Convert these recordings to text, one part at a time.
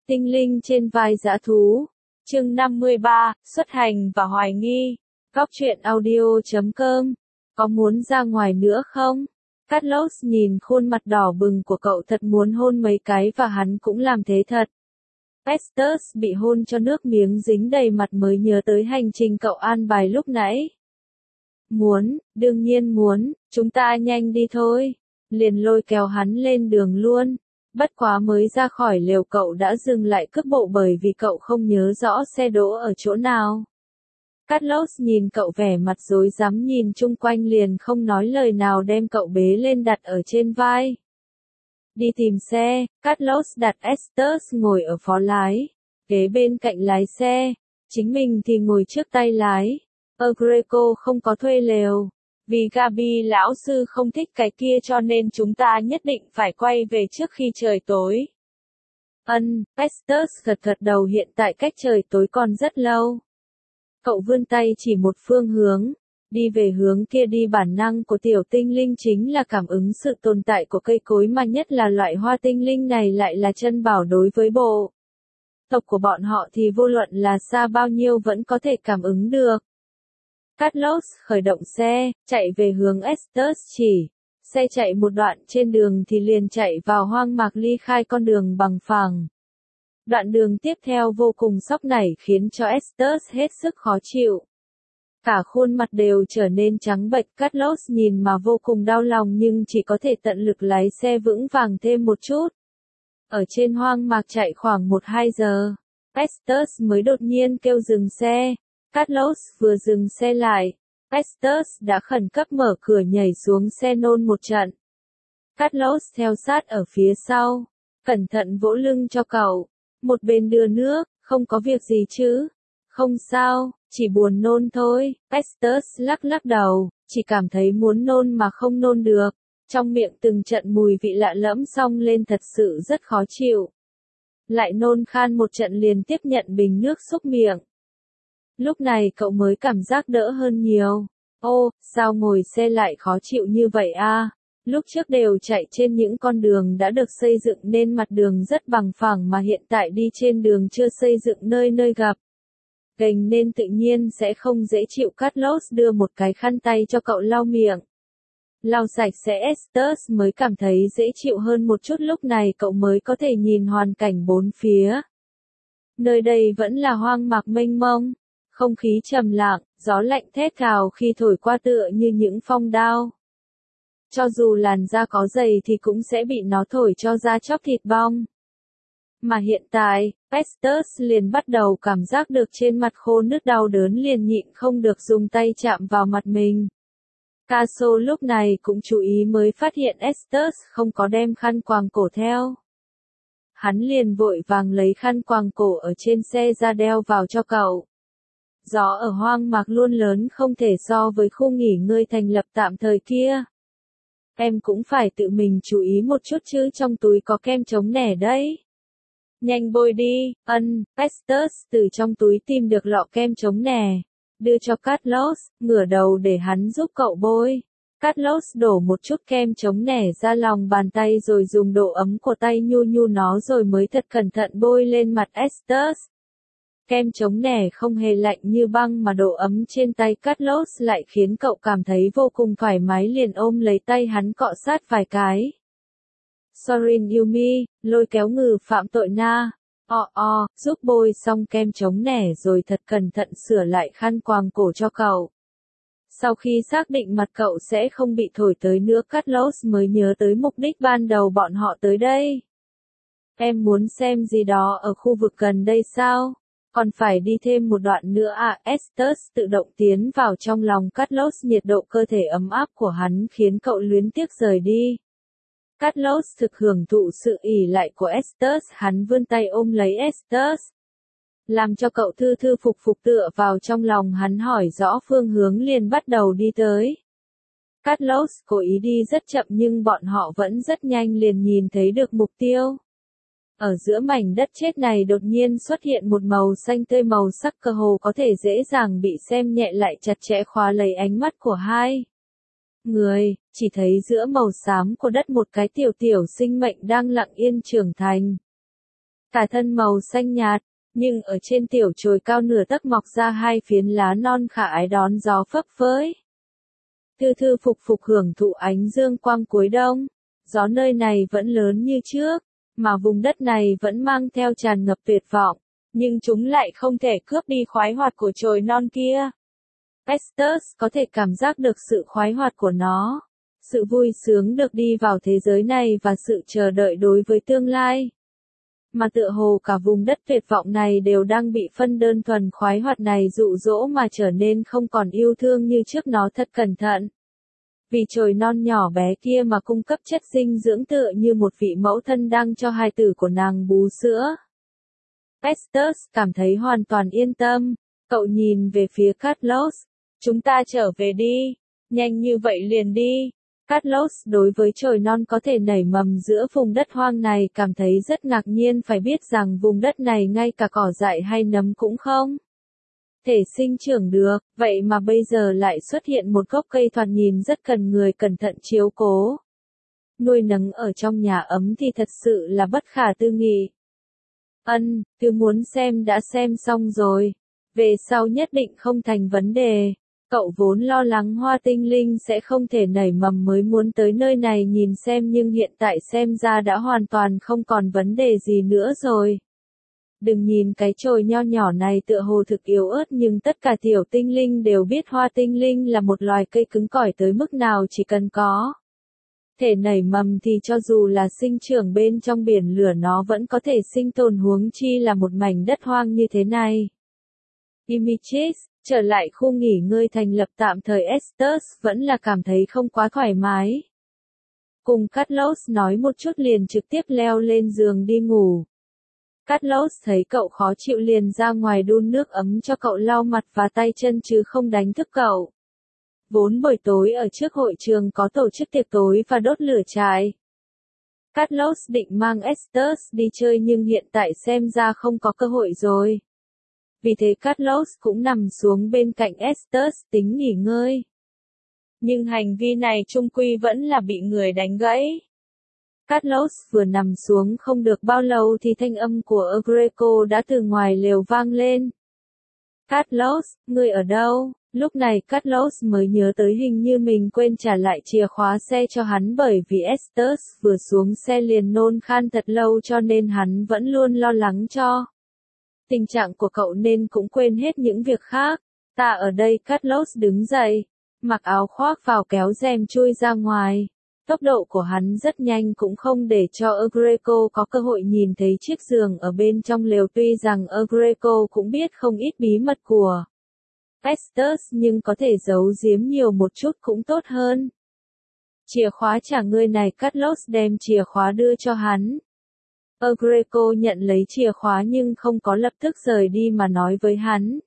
Tinh linh trên vai dã thú. Chương 53, xuất hành và hoài nghi. Góc truyện audio.com. Có muốn ra ngoài nữa không? Carlos nhìn khuôn mặt đỏ bừng của cậu thật muốn hôn mấy cái và hắn cũng làm thế thật. Estes bị hôn cho nước miếng dính đầy mặt mới nhớ tới hành trình cậu an bài lúc nãy. Muốn, đương nhiên muốn, chúng ta nhanh đi thôi. Liền lôi kéo hắn lên đường luôn. Bất quá mới ra khỏi lều cậu đã dừng lại cước bộ bởi vì cậu không nhớ rõ xe đỗ ở chỗ nào. Carlos nhìn cậu vẻ mặt rối rắm nhìn chung quanh liền không nói lời nào đem cậu bế lên đặt ở trên vai. Đi tìm xe, Carlos đặt Estes ngồi ở phó lái, kế bên cạnh lái xe, chính mình thì ngồi trước tay lái. Greco không có thuê lều, vì Gabi lão sư không thích cái kia cho nên chúng ta nhất định phải quay về trước khi trời tối. Estes gật đầu hiện tại cách trời tối còn rất lâu. Cậu vươn tay chỉ một phương hướng, đi về hướng kia đi bản năng của tiểu tinh linh chính là cảm ứng sự tồn tại của cây cối mà nhất là loại hoa tinh linh này lại là chân bảo đối với bộ tộc của bọn họ thì vô luận là xa bao nhiêu vẫn có thể cảm ứng được. Carlos khởi động xe, chạy về hướng Estes chỉ. Xe chạy một đoạn trên đường thì liền chạy vào hoang mạc ly khai con đường bằng phẳng. Đoạn đường tiếp theo vô cùng sóc nảy khiến cho Estes hết sức khó chịu. Cả khuôn mặt đều trở nên trắng bệch. Carlos nhìn mà vô cùng đau lòng nhưng chỉ có thể tận lực lái xe vững vàng thêm một chút. Ở trên hoang mạc chạy khoảng 1-2 giờ, Estes mới đột nhiên kêu dừng xe. Carlos vừa dừng xe lại, Estes đã khẩn cấp mở cửa nhảy xuống xe nôn một trận. Carlos theo sát ở phía sau, cẩn thận vỗ lưng cho cậu, một bên đưa nước, không có việc gì chứ? Không sao, chỉ buồn nôn thôi. Estes lắc đầu, chỉ cảm thấy muốn nôn mà không nôn được, trong miệng từng trận mùi vị lạ lẫm xông lên thật sự rất khó chịu. Lại nôn khan một trận liền tiếp nhận bình nước xúc miệng. Lúc này cậu mới cảm giác đỡ hơn nhiều. Ô, sao ngồi xe lại khó chịu như vậy a? Lúc trước đều chạy trên những con đường đã được xây dựng nên mặt đường rất bằng phẳng mà hiện tại đi trên đường chưa xây dựng nơi gặp gành nên tự nhiên sẽ không dễ chịu. Carlos đưa một cái khăn tay cho cậu lau miệng. Lau sạch sẽ Estes mới cảm thấy dễ chịu hơn một chút, lúc này cậu mới có thể nhìn hoàn cảnh bốn phía. Nơi đây vẫn là hoang mạc mênh mông. Không khí trầm lặng, gió lạnh thét gào khi thổi qua tựa như những phong đao. Cho dù làn da có dày thì cũng sẽ bị nó thổi cho da chóc thịt bong. Mà hiện tại, Estes liền bắt đầu cảm giác được trên mặt khô nứt đau đớn liền nhịn không được dùng tay chạm vào mặt mình. Caso lúc này cũng chú ý mới phát hiện Estes không có đem khăn quàng cổ theo. Hắn liền vội vàng lấy khăn quàng cổ ở trên xe ra đeo vào cho cậu. Gió ở hoang mạc luôn lớn không thể so với khu nghỉ ngơi thành lập tạm thời kia. Em cũng phải tự mình chú ý một chút chứ, trong túi có kem chống nẻ đấy. Nhanh bôi đi. Estes từ trong túi tìm được lọ kem chống nẻ, đưa cho Carlos, ngửa đầu để hắn giúp cậu bôi. Carlos đổ một chút kem chống nẻ ra lòng bàn tay rồi dùng độ ấm của tay nhu nó rồi mới thật cẩn thận bôi lên mặt Estes. Kem chống nẻ không hề lạnh như băng mà độ ấm trên tay Carlos lại khiến cậu cảm thấy vô cùng thoải mái, liền ôm lấy tay hắn cọ sát vài cái. Sorin Yumi, lôi kéo ngừ phạm tội na. Giúp bôi xong kem chống nẻ rồi thật cẩn thận sửa lại khăn quàng cổ cho cậu. Sau khi xác định mặt cậu sẽ không bị thổi tới nữa, Carlos mới nhớ tới mục đích ban đầu bọn họ tới đây. Em muốn xem gì đó ở khu vực gần đây sao? Còn phải đi thêm một đoạn nữa à? Estes tự động tiến vào trong lòng Carlos, nhiệt độ cơ thể ấm áp của hắn khiến cậu luyến tiếc rời đi. Carlos thực hưởng thụ sự ỷ lại của Estes, hắn vươn tay ôm lấy Estes, làm cho cậu thư phục tựa vào trong lòng hắn, hỏi rõ phương hướng liền bắt đầu đi tới. Carlos cố ý đi rất chậm nhưng bọn họ vẫn rất nhanh liền nhìn thấy được mục tiêu. Ở giữa mảnh đất chết này đột nhiên xuất hiện một màu xanh tươi, màu sắc cơ hồ có thể dễ dàng bị xem nhẹ lại chặt chẽ khóa lấy ánh mắt của hai người, chỉ thấy giữa màu xám của đất một cái tiểu sinh mệnh đang lặng yên trưởng thành. cả thân màu xanh nhạt, nhưng ở trên tiểu chồi cao nửa tấc mọc ra hai phiến lá non khả ái đón gió phấp phới. Thư thư phục phục hưởng thụ ánh dương quang cuối đông, gió nơi này vẫn lớn như trước, mà vùng đất này vẫn mang theo tràn ngập tuyệt vọng, nhưng chúng lại không thể cướp đi khoái hoạt của chồi non kia. Estes có thể cảm giác được sự khoái hoạt của nó, sự vui sướng được đi vào thế giới này và sự chờ đợi đối với tương lai. Mà tựa hồ cả vùng đất tuyệt vọng này đều đang bị phân đơn thuần khoái hoạt này dụ dỗ mà trở nên không còn yêu thương như trước. Nó thật cẩn thận. Vì chồi non nhỏ bé kia mà cung cấp chất dinh dưỡng tựa như một vị mẫu thân đang cho hài tử của nàng bú sữa. Estes cảm thấy hoàn toàn yên tâm, cậu nhìn về phía Carlos. Chúng ta trở về đi, nhanh như vậy liền đi. Carlos đối với chồi non có thể nảy mầm giữa vùng đất hoang này cảm thấy rất ngạc nhiên, phải biết rằng vùng đất này ngay cả cỏ dại hay nấm cũng không thể sinh trưởng được, vậy mà bây giờ lại xuất hiện một gốc cây thoạt nhìn rất cần người cẩn thận chiếu cố. Nuôi nấng ở trong nhà ấm thì thật sự là bất khả tư nghị. Tôi muốn xem đã xem xong rồi. Về sau nhất định không thành vấn đề. Cậu vốn lo lắng hoa tinh linh sẽ không thể nảy mầm mới muốn tới nơi này nhìn xem, nhưng hiện tại xem ra đã hoàn toàn không còn vấn đề gì nữa rồi. Đừng nhìn cái chồi nho nhỏ này tựa hồ thực yếu ớt, nhưng tất cả tiểu tinh linh đều biết hoa tinh linh là một loài cây cứng cỏi tới mức nào, chỉ cần có thể nảy mầm thì cho dù là sinh trưởng bên trong biển lửa nó vẫn có thể sinh tồn, huống chi là một mảnh đất hoang như thế này. Dimitris, trở lại khu nghỉ ngơi thành lập tạm thời, Estes vẫn là cảm thấy không quá thoải mái. Cùng Carlos nói một chút liền trực tiếp leo lên giường đi ngủ. Carlos thấy cậu khó chịu liền ra ngoài đun nước ấm cho cậu lau mặt và tay chân chứ không đánh thức cậu. Vốn buổi tối ở trước hội trường có tổ chức tiệc tối và đốt lửa trại. Carlos định mang Estes đi chơi nhưng hiện tại xem ra không có cơ hội rồi. Vì thế Carlos cũng nằm xuống bên cạnh Estes tính nghỉ ngơi. Nhưng hành vi này chung quy vẫn là bị người đánh gãy. Carlos vừa nằm xuống không được bao lâu thì thanh âm của Agreco đã từ ngoài lều vang lên. Carlos, ngươi ở đâu? Lúc này Carlos mới nhớ tới hình như mình quên trả lại chìa khóa xe cho hắn, bởi vì Estes vừa xuống xe liền nôn khan thật lâu cho nên hắn vẫn luôn lo lắng cho tình trạng của cậu nên cũng quên hết những việc khác. Ta ở đây. Carlos đứng dậy, mặc áo khoác vào kéo rèm chui ra ngoài. Tốc độ của hắn rất nhanh cũng không để cho Agreco có cơ hội nhìn thấy chiếc giường ở bên trong lều, tuy rằng Agreco cũng biết không ít bí mật của Estes nhưng có thể giấu giếm nhiều một chút cũng tốt hơn. Chìa khóa trả ngươi này. Carlos đem chìa khóa đưa cho hắn. Agreco nhận lấy chìa khóa nhưng không có lập tức rời đi mà nói với hắn.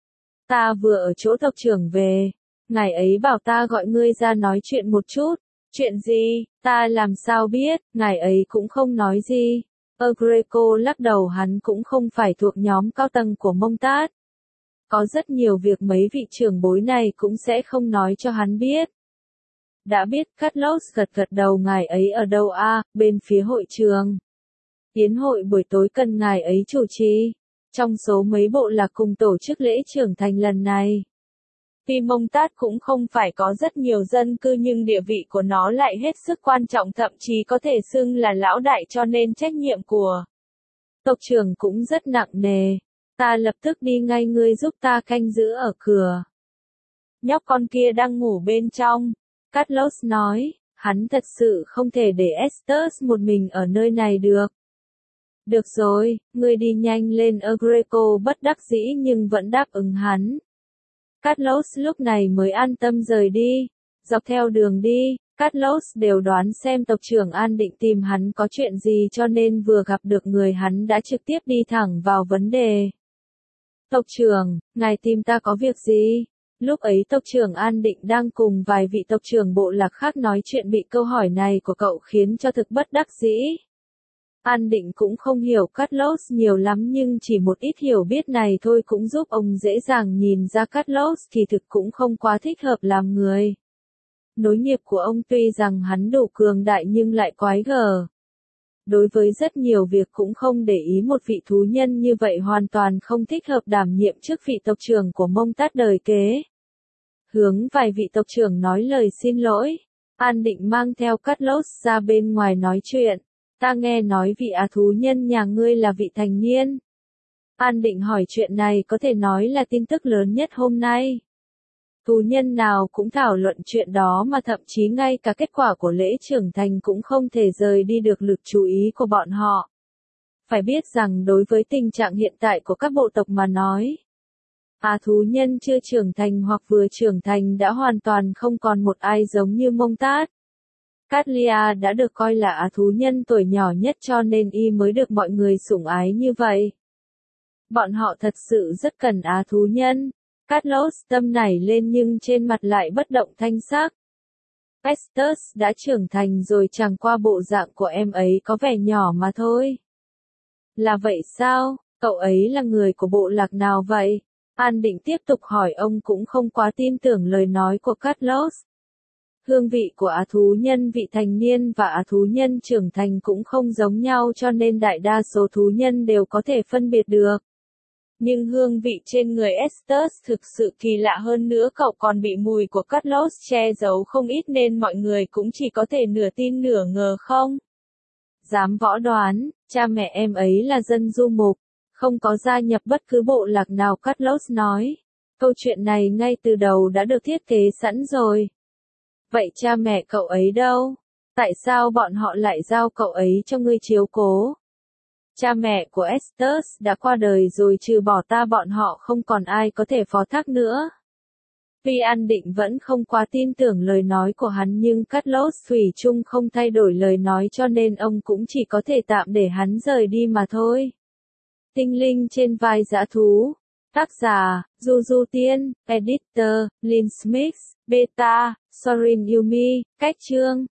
Ta vừa ở chỗ tộc trưởng về, ngài ấy bảo ta gọi ngươi ra nói chuyện một chút. Chuyện gì? Ta làm sao biết, ngài ấy cũng không nói gì. Agreco lắc đầu, hắn cũng không phải thuộc nhóm cao tầng của Montas. Có rất nhiều việc mấy vị trưởng bối này cũng sẽ không nói cho hắn biết. Đã biết. Carlos gật gật đầu. Ngài ấy ở đâu à? Bên phía hội trường. Yến hội buổi tối cần ngài ấy chủ trì. Trong số mấy bộ lạc cùng tổ chức lễ trưởng thành lần này. Tuy Montas cũng không phải có rất nhiều dân cư nhưng địa vị của nó lại hết sức quan trọng, thậm chí có thể xưng là lão đại, cho nên trách nhiệm của tộc trưởng cũng rất nặng nề. Ta lập tức đi ngay, ngươi giúp ta canh giữ ở cửa. Nhóc con kia đang ngủ bên trong. Carlos nói, hắn thật sự không thể để Estes một mình ở nơi này được. Được rồi, ngươi đi nhanh lên. Agreco bất đắc dĩ nhưng vẫn đáp ứng hắn. Carlos lúc này mới an tâm rời đi. Dọc theo đường đi, Carlos đều đoán xem tộc trưởng An định tìm hắn có chuyện gì, cho nên vừa gặp được người hắn đã trực tiếp đi thẳng vào vấn đề. Tộc trưởng, ngài tìm ta có việc gì? Lúc ấy tộc trưởng An định đang cùng vài vị tộc trưởng bộ lạc khác nói chuyện, bị câu hỏi này của cậu khiến cho thực bất đắc dĩ. An định cũng không hiểu Carlos nhiều lắm nhưng chỉ một ít hiểu biết này thôi cũng giúp ông dễ dàng nhìn ra Carlos thì thực cũng không quá thích hợp làm người. Nối nghiệp của ông tuy rằng hắn đủ cường đại nhưng lại quái gở. Đối với rất nhiều việc cũng không để ý một vị thú nhân như vậy hoàn toàn không thích hợp đảm nhiệm chức vị tộc trưởng của Mông Tát đời kế. Hướng vài vị tộc trưởng nói lời xin lỗi, An Định mang theo Carlos ra bên ngoài nói chuyện. Ta nghe nói vị thú nhân nhà ngươi là vị thành niên. An Định hỏi chuyện này có thể nói là tin tức lớn nhất hôm nay. Thú nhân nào cũng thảo luận chuyện đó mà thậm chí ngay cả kết quả của lễ trưởng thành cũng không thể rời đi được lực chú ý của bọn họ. Phải biết rằng đối với tình trạng hiện tại của các bộ tộc mà nói, thú nhân chưa trưởng thành hoặc vừa trưởng thành đã hoàn toàn không còn một ai giống như Mông Tát. Catlia đã được coi là thú nhân tuổi nhỏ nhất cho nên y mới được mọi người sủng ái như vậy. Bọn họ thật sự rất cần thú nhân. Carlos tâm nảy lên nhưng trên mặt lại bất động thanh sắc. Estes đã trưởng thành rồi, chẳng qua bộ dạng của em ấy có vẻ nhỏ mà thôi. Là vậy sao? Cậu ấy là người của bộ lạc nào vậy? An Định tiếp tục hỏi, ông cũng không quá tin tưởng lời nói của Carlos. Hương vị của thú nhân vị thành niên và thú nhân trưởng thành cũng không giống nhau cho nên đại đa số thú nhân đều có thể phân biệt được. Nhưng hương vị trên người Estes thực sự kỳ lạ, hơn nữa cậu còn bị mùi của Carlos che giấu không ít nên mọi người cũng chỉ có thể nửa tin nửa ngờ không. Dám võ đoán, cha mẹ em ấy là dân du mục, không có gia nhập bất cứ bộ lạc nào, Carlos nói. Câu chuyện này ngay từ đầu đã được thiết kế sẵn rồi. Vậy cha mẹ cậu ấy đâu? Tại sao bọn họ lại giao cậu ấy cho ngươi chiếu cố? Cha mẹ của Estes đã qua đời rồi, trừ bỏ ta bọn họ không còn ai có thể phó thác nữa. Tuy An Định vẫn không quá tin tưởng lời nói của hắn nhưng Carlos thủy chung không thay đổi lời nói cho nên ông cũng chỉ có thể tạm để hắn rời đi mà thôi. Tinh linh trên vai dã thú. Tác giả, Du Du Tiên, Editor, Lynn Smith, Beta, Sorin Yumi, Cách chương.